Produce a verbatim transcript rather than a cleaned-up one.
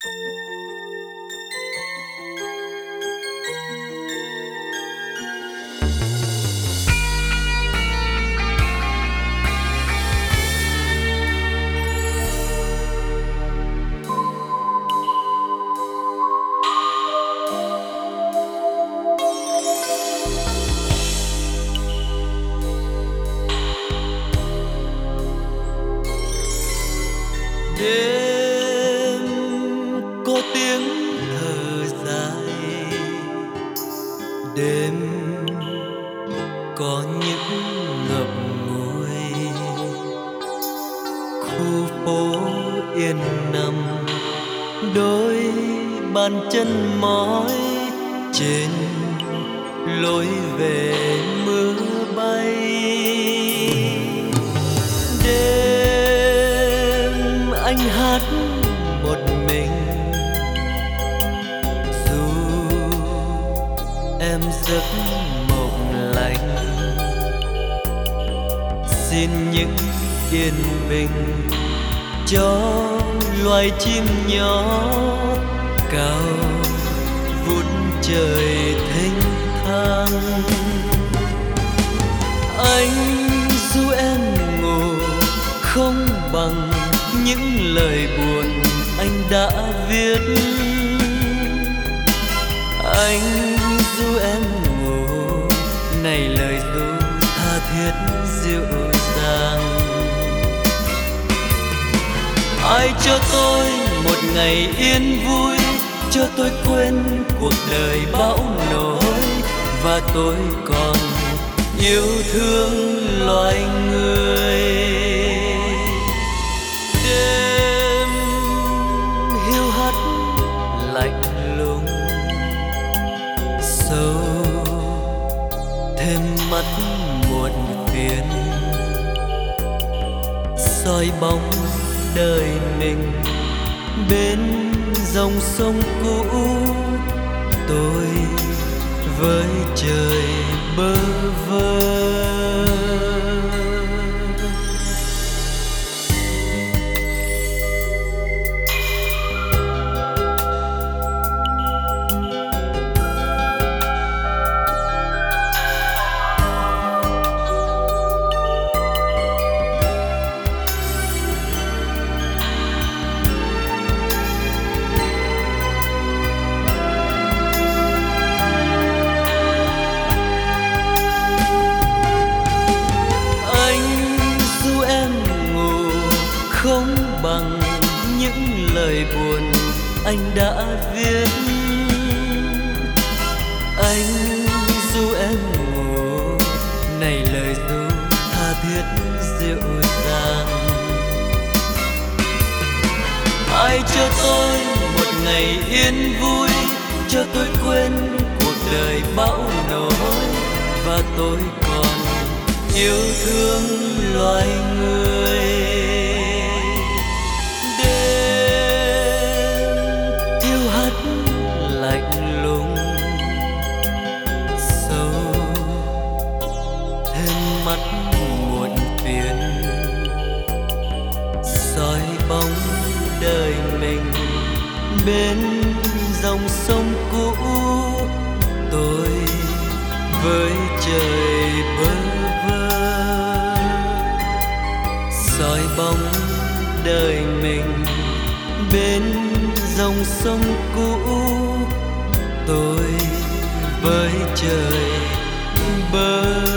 Đêm có tiếng thở dài, đêm có những ngậm ngùi, khu phố yên nằm đôi bàn chân mỏi trên lối về mưa bay. Anh hát một mình dù em giấc mộng lành, xin những yên bình cho loài chim nhỏ cao vút trời thênh thang. Anh dù em ngủ không bằng những lời buồn anh đã viết, anh du em ngủ này lời ru tha thiết dịu dàng. Ai cho tôi một ngày yên vui, cho tôi quên cuộc đời bão nổi, và tôi còn yêu thương loài người. Đêm hiu hắt lạnh lùng, sâu thêm mắt muộn phiền, soi bóng đời mình bên dòng sông cũ. Tôi với trời bơ vơ. Không bằng những lời buồn anh đã viết, anh dù em ngủ này lời ru tha thiết dịu dàng. Ai cho tôi một ngày yên vui, cho tôi quên cuộc đời bão nổi, và tôi còn yêu thương loài người. Lạnh lùng sâu thêm mắt muộn phiền, soi bóng đời mình bên dòng sông cũ. Tôi với trời bơ vơ, soi bóng đời mình bên dòng sông cũ. Tôi với trời bơ